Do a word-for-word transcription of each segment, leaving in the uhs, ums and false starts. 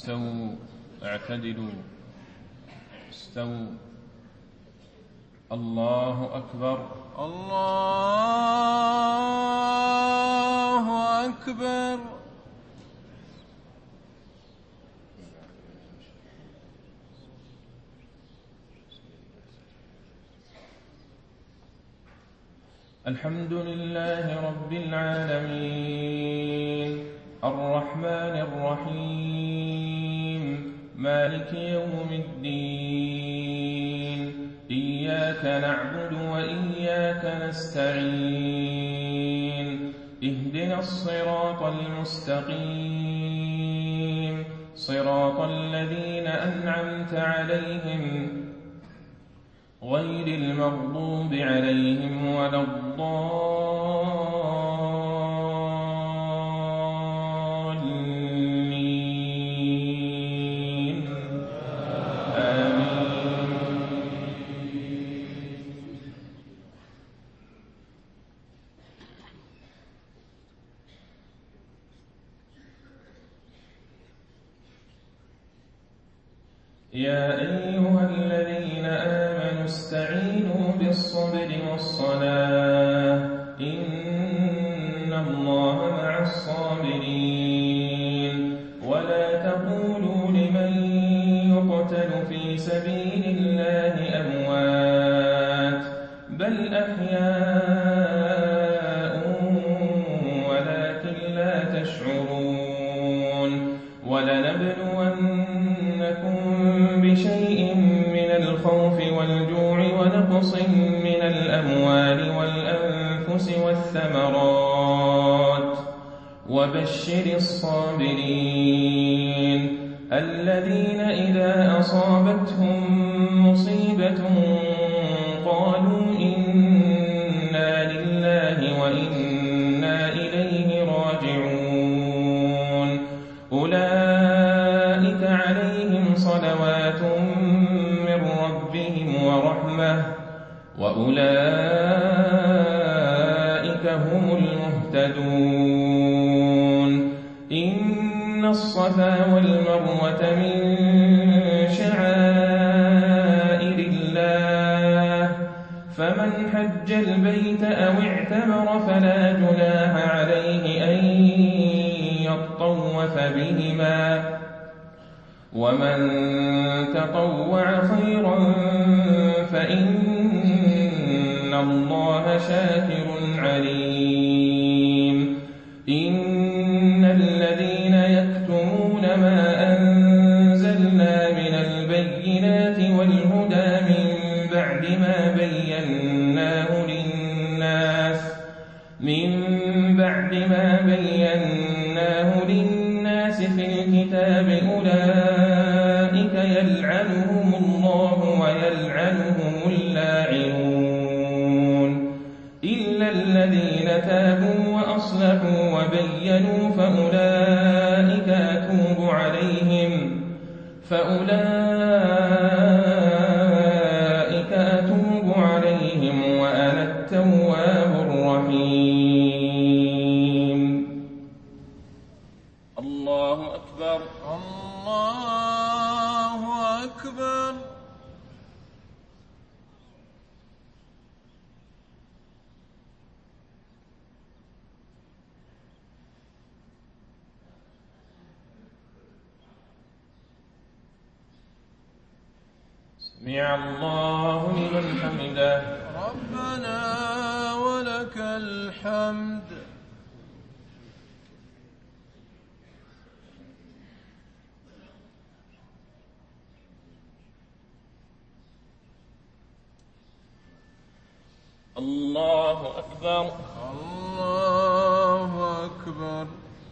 استووا اعتدلوا استووا. الله أكبر الله أكبر. الحمد لله رب العالمين الرحمن الرحيم مالك يوم الدين إياك نعبد وإياك نستعين اهدنا الصراط المستقيم صراط الذين أنعمت عليهم غير المغضوب عليهم ولا الضالين آمين. يا أيها الذين آمنوا استعينوا بالصبر والصلاة إن الله مع الصابرين ولا تقولوا لمن يقتل في سبيل الله أموات بل أحياء ولكن لا تشعرون ولنبلونكم بشيء من الخوف والجوع ونقص من الأموال والأنفس والثمرات وبشر الصابرين الذين إذا أصابتهم مصيبة قالوا إنا لله وإنا إليه راجعون أولئك عليهم صلوات من ربهم ورحمة وأولئك هم المهتدون إن الصفا والمروة من شعائر الله فمن حج البيت أو اعتمر فلا جناح عليه أن يطوف بهما ومن تطوع خيرا فإن الله شاكر عليم. إن الذين يكتمون ما أنزلنا من البينات والهدى من بعد ما بيناه للناس من بعد ما بيناه للناس في الكتاب أولئك يلعنهم الله ويلعنهم اللاعنون إلا الذين تابوا وأصلحوا وبينوا فأولئك أتوب عليهم فأولئك أتوب عليهم وأنا التواب الرحيم. الله أكبر الله أكبر. سمع الله لمن حمده ربنا ولك الحمد. الله أكبر الله أكبر.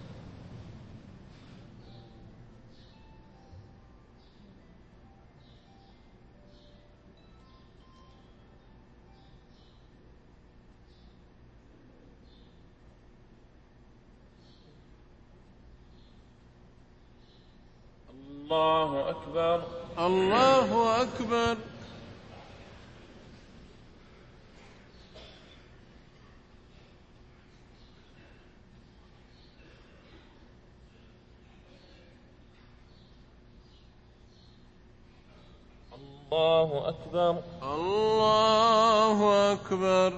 الله أكبر الله أكبر. الله أكبر. الله أكبر.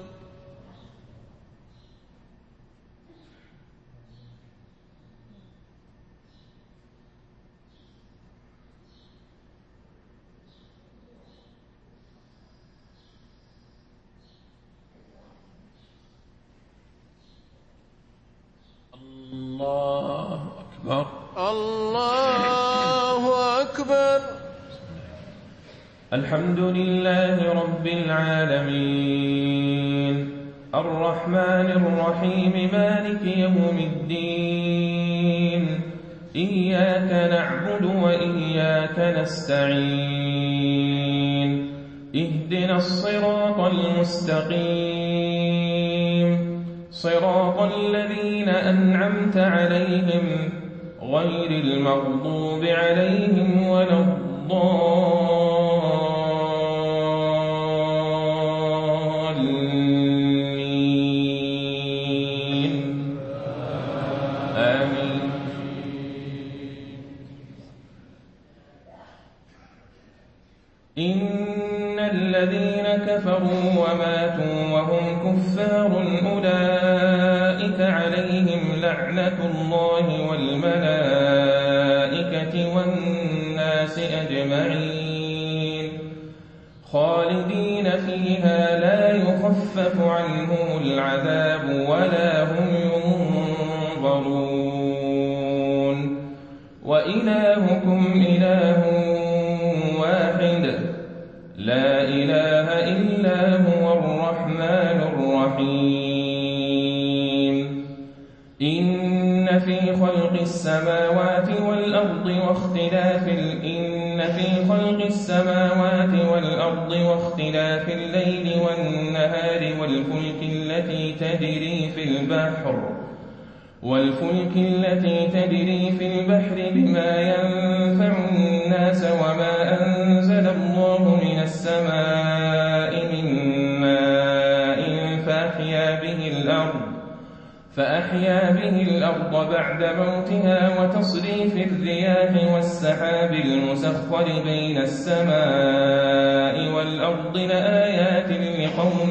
الله أكبر. الله أكبر. الحمد لله رب العالمين الرحمن الرحيم مالك يوم الدين إياك نعبد وإياك نستعين اهدنا الصراط المستقيم صراط الذين أنعمت عليهم غير المغضوب عليهم ولا الضالين آمين. إن الذين كفروا وماتوا وهم كفار أولئك عليهم لعنة الله والملائكة والناس أجمعين خالدين فيها لا يخفف عنهم العذاب ولا هم ينظرون وإلهكم إله واحد لا إله إلا هو الرحمن الرحيم. إن في خلق السماوات والأرض واختلاف إن في خلق السماوات والأرض واختلاف الليل والنهار والفلك التي تجري في البحر والفلك التي تجري في البحر بما ينفع الناس وما أنزل الله من السماء من ماء فأحيا به الأرض فأحيا به الأرض بعد موتها وتصريف الرياح والسحاب المسخر بين السماء والأرض لآيات لقوم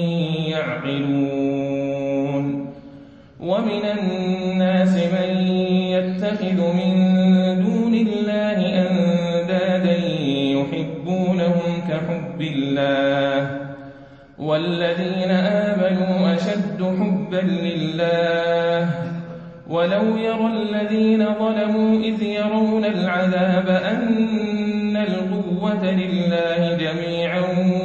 يعقلون. ومن الناس من يتخذ من دون الله أندادا يحبونهم كحب الله والذين آمنوا أشد حبا لله ولو يرى الذين ظلموا إذ يرون العذاب أن القوة لله جميعا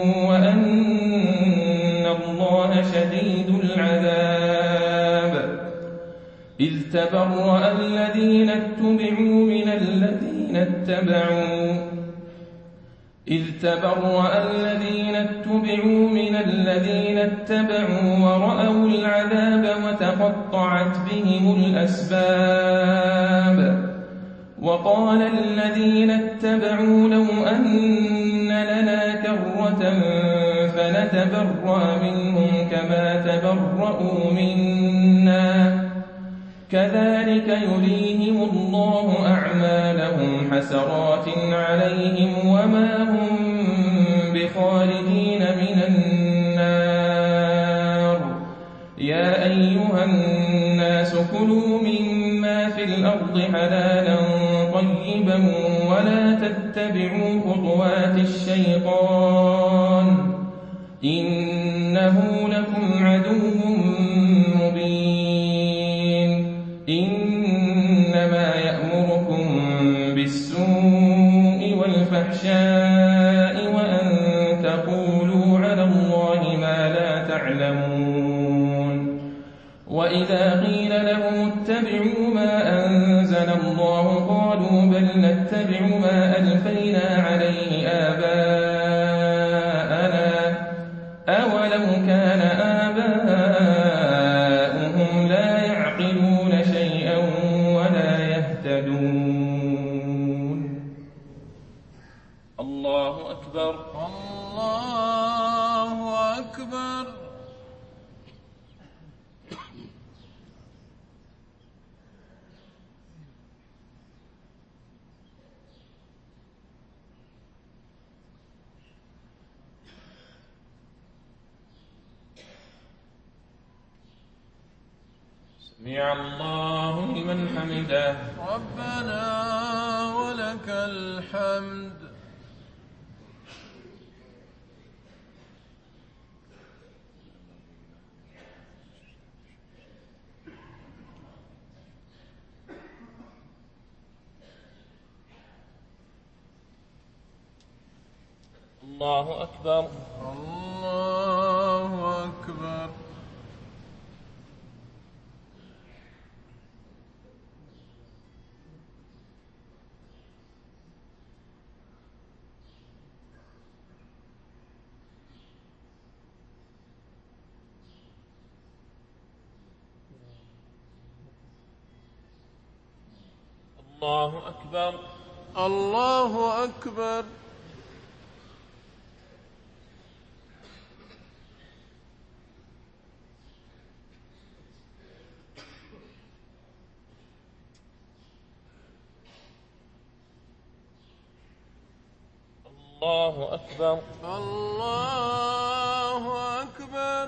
وأن الله شديد العذاب إذ تبرأ الذين اتبعوا من الذين اتبعوا إذ تبرأ الذين اتبعوا من الذين اتبعوا ورأوا العذاب وتقطعت بهم الأسباب وقال الذين اتبعوا لو أن لنا كرة فنتبرأ منهم كما تبرأوا منا كذلك يريهم الله أعمالهم حسرات عليهم وما هم بخارجين من النار. يا أيها الناس كلوا مما في الأرض حلالا طيبا ولا تتبعوا خطوات الشيطان إنه لكم عدو مبين. إنما يأمركم بالسوء والفحشاء وأن تقولوا على الله ما لا تعلمون. وإذا قيل لهم اتبعوا ما أنزل الله قالوا بل نتبع ما ألفينا عليه آباءنا أولو كان آباؤهم لا يعقلون شيئا ولا يهتدون. الله أكبر. الله أكبر. سمع الله لمن حمده. ربنا ولك الحمد. الله أكبر. الله أكبر. الله أكبر. الله أكبر. الله أكبر. الله أكبر.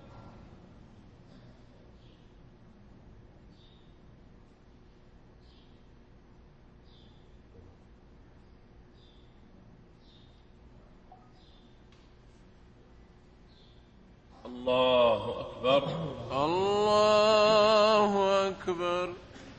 الله أكبر. الله أكبر.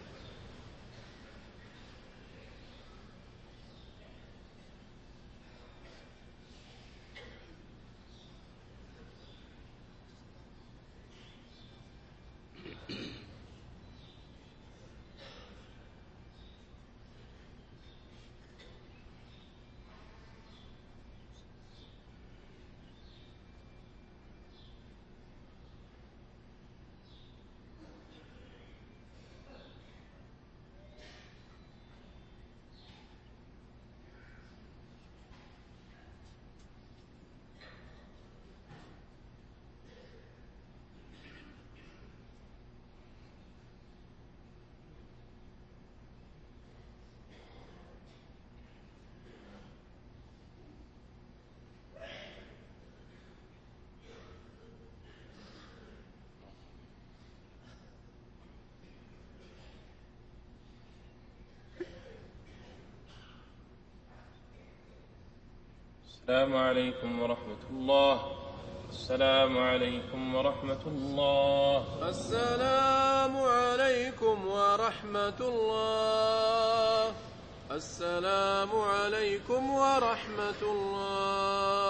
السلام عليكم ورحمة الله. السلام عليكم ورحمة الله. السلام عليكم ورحمة الله. السلام عليكم ورحمة الله.